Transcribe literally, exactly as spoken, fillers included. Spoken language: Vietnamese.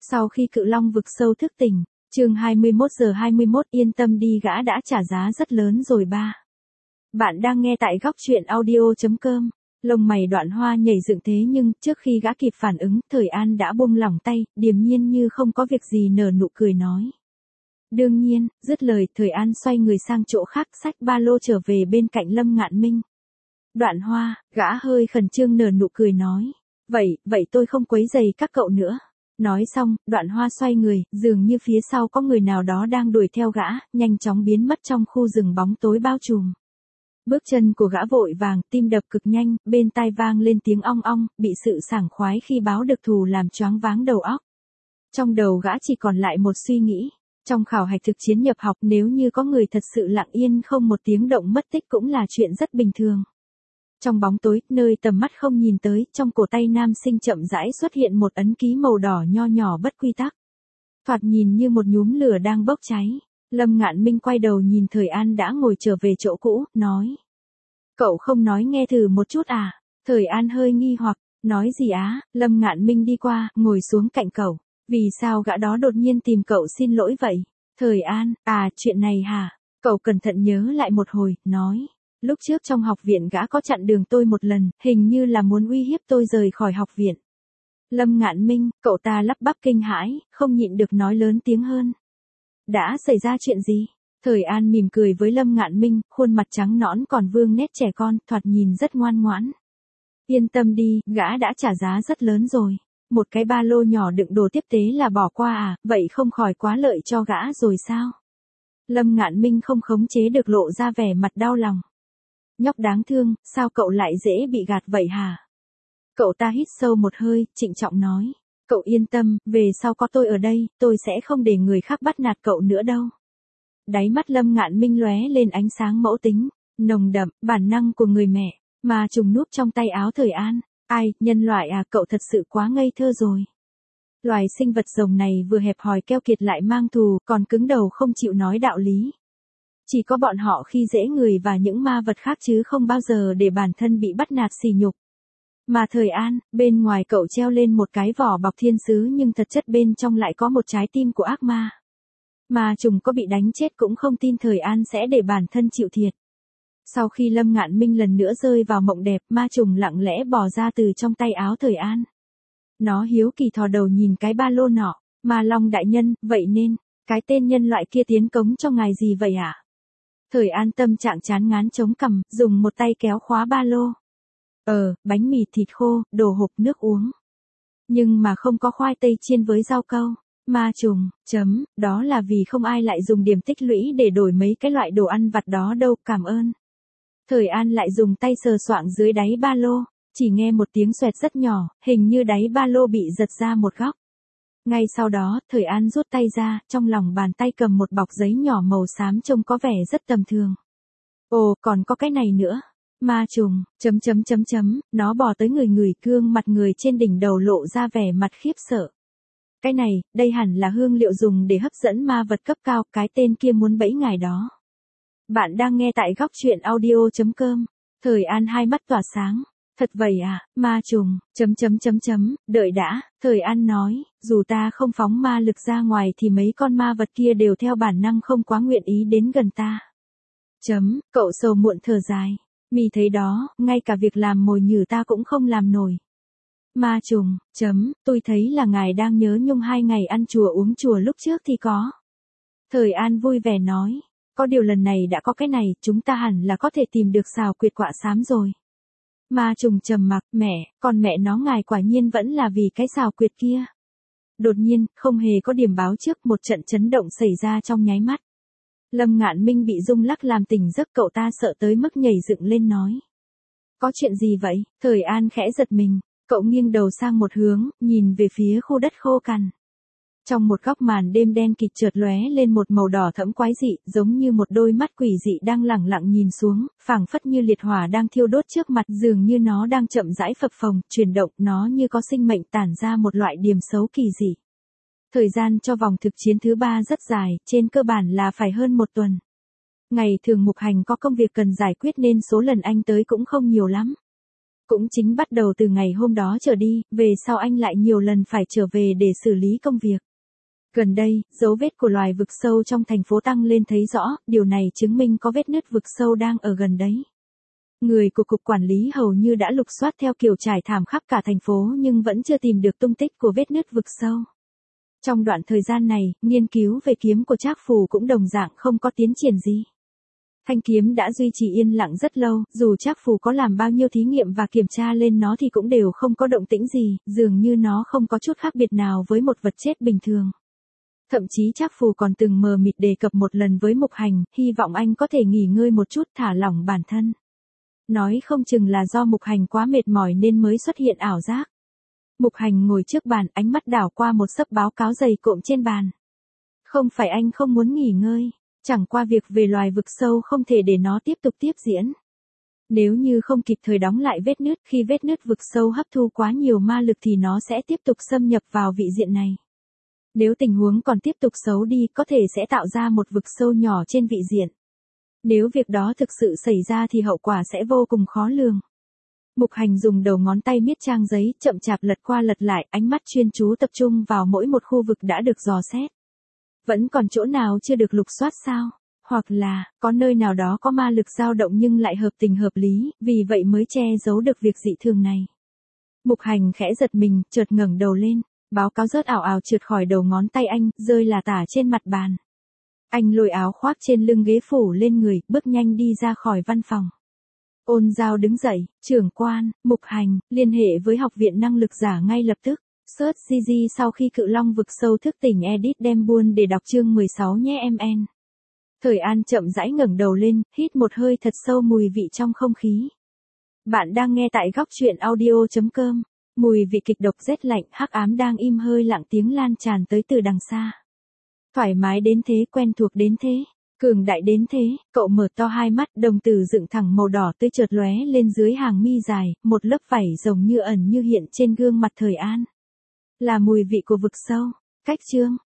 Sau khi cự long vực sâu thức tỉnh, chương hai mươi mốt giờ hai mươi mốt yên tâm đi gã đã trả giá rất lớn rồi ba. Bạn đang nghe tại góc truyện audio chấm com. Lông mày Đoạn Hoa nhảy dựng thế nhưng trước khi gã kịp phản ứng, Thời An đã buông lỏng tay, điềm nhiên như không có việc gì nở nụ cười nói. Đương nhiên, dứt lời, Thời An xoay người sang chỗ khác, xách ba lô trở về bên cạnh Lâm Ngạn Minh. Đoạn Hoa, gã hơi khẩn trương nở nụ cười nói. Vậy, vậy tôi không quấy rầy các cậu nữa. Nói xong, Đoạn Hoa xoay người, dường như phía sau có người nào đó đang đuổi theo gã, nhanh chóng biến mất trong khu rừng bóng tối bao trùm. Bước chân của gã vội vàng, tim đập cực nhanh, bên tai vang lên tiếng ong ong, bị sự sảng khoái khi báo được thù làm choáng váng đầu óc. Trong đầu gã chỉ còn lại một suy nghĩ. Trong khảo hạch thực chiến nhập học, nếu như có người thật sự lặng yên không một tiếng động mất tích cũng là chuyện rất bình thường. Trong bóng tối, nơi tầm mắt không nhìn tới, trong cổ tay nam sinh chậm rãi xuất hiện một ấn ký màu đỏ nho nhỏ bất quy tắc. Thoạt nhìn như một nhúm lửa đang bốc cháy. Lâm Ngạn Minh quay đầu nhìn Thời An đã ngồi trở về chỗ cũ, nói. Cậu không nói nghe thử một chút à? Thời An hơi nghi hoặc, nói gì á? Lâm Ngạn Minh đi qua, ngồi xuống cạnh cậu. Vì sao gã đó đột nhiên tìm cậu xin lỗi vậy? Thời An, à, chuyện này hả? Cậu cẩn thận nhớ lại một hồi, nói. Lúc trước trong học viện gã có chặn đường tôi một lần, hình như là muốn uy hiếp tôi rời khỏi học viện. Lâm Ngạn Minh, cậu ta lắp bắp kinh hãi, không nhịn được nói lớn tiếng hơn. Đã xảy ra chuyện gì? Thời An mỉm cười với Lâm Ngạn Minh, khuôn mặt trắng nõn còn vương nét trẻ con, thoạt nhìn rất ngoan ngoãn. Yên tâm đi, gã đã trả giá rất lớn rồi. Một cái ba lô nhỏ đựng đồ tiếp tế là bỏ qua à, vậy không khỏi quá lợi cho gã rồi sao? Lâm Ngạn Minh không khống chế được lộ ra vẻ mặt đau lòng. Nhóc đáng thương, sao cậu lại dễ bị gạt vậy hả? Cậu ta hít sâu một hơi, trịnh trọng nói. Cậu yên tâm, về sau có tôi ở đây, tôi sẽ không để người khác bắt nạt cậu nữa đâu. Đáy mắt Lâm Ngạn Minh lóe lên ánh sáng mẫu tính, nồng đậm, bản năng của người mẹ, mà trùng núp trong tay áo Thời An. Ai, nhân loại à, cậu thật sự quá ngây thơ rồi. Loài sinh vật rồng này vừa hẹp hòi keo kiệt lại mang thù, còn cứng đầu không chịu nói đạo lý. Chỉ có bọn họ khi dễ người và những ma vật khác chứ không bao giờ để bản thân bị bắt nạt sỉ nhục. Mà Thời An, bên ngoài cậu treo lên một cái vỏ bọc thiên sứ nhưng thật chất bên trong lại có một trái tim của ác ma. Mà trùng có bị đánh chết cũng không tin Thời An sẽ để bản thân chịu thiệt. Sau khi Lâm Ngạn Minh lần nữa rơi vào mộng đẹp, ma trùng lặng lẽ bò ra từ trong tay áo Thời An. Nó hiếu kỳ thò đầu nhìn cái ba lô nọ, Ma Long đại nhân, vậy nên, cái tên nhân loại kia tiến cống cho ngài gì vậy ạ? À? Thời An tâm trạng chán ngán chống cằm, dùng một tay kéo khóa ba lô. Ờ, bánh mì thịt khô, đồ hộp nước uống. Nhưng mà không có khoai tây chiên với rau câu. Ma trùng, chấm, đó là vì không ai lại dùng điểm tích lũy để đổi mấy cái loại đồ ăn vặt đó đâu, cảm ơn. Thời An lại dùng tay sờ soạng dưới đáy ba lô, chỉ nghe một tiếng xoẹt rất nhỏ, hình như đáy ba lô bị giật ra một góc. Ngay sau đó, Thời An rút tay ra, trong lòng bàn tay cầm một bọc giấy nhỏ màu xám trông có vẻ rất tầm thường. Ồ, còn có cái này nữa. Ma trùng, chấm chấm chấm chấm, nó bò tới người người gương mặt người trên đỉnh đầu lộ ra vẻ mặt khiếp sợ. Cái này, đây hẳn là hương liệu dùng để hấp dẫn ma vật cấp cao, cái tên kia muốn bẫy ngài đó. Bạn đang nghe tại góc truyện audio chấm com. Thời An hai mắt tỏa sáng. Thật vậy à, ma trùng, chấm chấm chấm chấm, đợi đã, Thời An nói, dù ta không phóng ma lực ra ngoài thì mấy con ma vật kia đều theo bản năng không quá nguyện ý đến gần ta. Chấm, cậu sầu muộn thở dài. Mì thấy đó, ngay cả việc làm mồi nhử ta cũng không làm nổi. Ma trùng, chấm, tôi thấy là ngài đang nhớ nhung hai ngày ăn chùa uống chùa lúc trước thì có. Thời An vui vẻ nói, có điều lần này đã có cái này, chúng ta hẳn là có thể tìm được xào quyệt quạ xám rồi. Ma trùng trầm mặc, mẹ, còn mẹ nó ngài quả nhiên vẫn là vì cái xào quyệt kia. Đột nhiên, không hề có điểm báo trước, một trận chấn động xảy ra trong nháy mắt. Lâm Ngạn Minh bị rung lắc làm tỉnh giấc, cậu ta sợ tới mức nhảy dựng lên nói. Có chuyện gì vậy? Thời An khẽ giật mình, cậu nghiêng đầu sang một hướng, nhìn về phía khu đất khô cằn. Trong một góc màn đêm đen kịt chợt lóe lên một màu đỏ thẫm quái dị, giống như một đôi mắt quỷ dị đang lẳng lặng nhìn xuống, phảng phất như liệt hỏa đang thiêu đốt trước mặt, dường như nó đang chậm rãi phập phồng, chuyển động, nó như có sinh mệnh tản ra một loại điềm xấu kỳ dị. Thời gian cho vòng thực chiến thứ ba rất dài, trên cơ bản là phải hơn một tuần. Ngày thường Mục Hành có công việc cần giải quyết nên số lần anh tới cũng không nhiều lắm. Cũng chính bắt đầu từ ngày hôm đó trở đi, về sau anh lại nhiều lần phải trở về để xử lý công việc. Gần đây, dấu vết của loài vực sâu trong thành phố tăng lên thấy rõ, điều này chứng minh có vết nứt vực sâu đang ở gần đấy. Người của cục quản lý hầu như đã lục soát theo kiểu trải thảm khắp cả thành phố nhưng vẫn chưa tìm được tung tích của vết nứt vực sâu. Trong đoạn thời gian này, nghiên cứu về kiếm của Trác Phù cũng đồng dạng không có tiến triển gì. Thanh kiếm đã duy trì yên lặng rất lâu, dù Trác Phù có làm bao nhiêu thí nghiệm và kiểm tra lên nó thì cũng đều không có động tĩnh gì, dường như nó không có chút khác biệt nào với một vật chết bình thường. Thậm chí Trác Phù còn từng mờ mịt đề cập một lần với Mục Hành, hy vọng anh có thể nghỉ ngơi một chút thả lỏng bản thân. Nói không chừng là do Mục Hành quá mệt mỏi nên mới xuất hiện ảo giác. Mục Hành ngồi trước bàn, ánh mắt đảo qua một xấp báo cáo dày cộm trên bàn. Không phải anh không muốn nghỉ ngơi, chẳng qua việc về loài vực sâu không thể để nó tiếp tục tiếp diễn. Nếu như không kịp thời đóng lại vết nứt, khi vết nứt vực sâu hấp thu quá nhiều ma lực thì nó sẽ tiếp tục xâm nhập vào vị diện này. Nếu tình huống còn tiếp tục xấu đi, có thể sẽ tạo ra một vực sâu nhỏ trên vị diện. Nếu việc đó thực sự xảy ra thì hậu quả sẽ vô cùng khó lường. Mục Hành dùng đầu ngón tay miết trang giấy, chậm chạp lật qua lật lại, ánh mắt chuyên chú tập trung vào mỗi một khu vực đã được dò xét. Vẫn còn chỗ nào chưa được lục soát sao? Hoặc là, có nơi nào đó có ma lực dao động nhưng lại hợp tình hợp lý, vì vậy mới che giấu được việc dị thường này. Mục Hành khẽ giật mình, chợt ngẩng đầu lên, báo cáo rớt ảo ảo trượt khỏi đầu ngón tay anh, rơi là tả trên mặt bàn. Anh lôi áo khoác trên lưng ghế phủ lên người, bước nhanh đi ra khỏi văn phòng. Ôn Giao đứng dậy, trưởng quan, Mục Hành, liên hệ với học viện năng lực giả ngay lập tức. Search gi gi sau khi cự long vực sâu thức tỉnh edit đem buôn để đọc chương mười sáu nhé em en. Thời An chậm rãi ngẩng đầu lên, hít một hơi thật sâu mùi vị trong không khí. Bạn đang nghe tại góc truyện audio chấm com. Mùi vị kịch độc rét lạnh, hắc ám đang im hơi lặng tiếng lan tràn tới từ đằng xa. Thoải mái đến thế, quen thuộc đến thế, cường đại đến thế, cậu mở to hai mắt, đồng tử dựng thẳng màu đỏ tươi chợt lóe lên dưới hàng mi dài, một lớp vảy rồng như ẩn như hiện trên gương mặt Thời An. Là mùi vị của vực sâu. Cách chương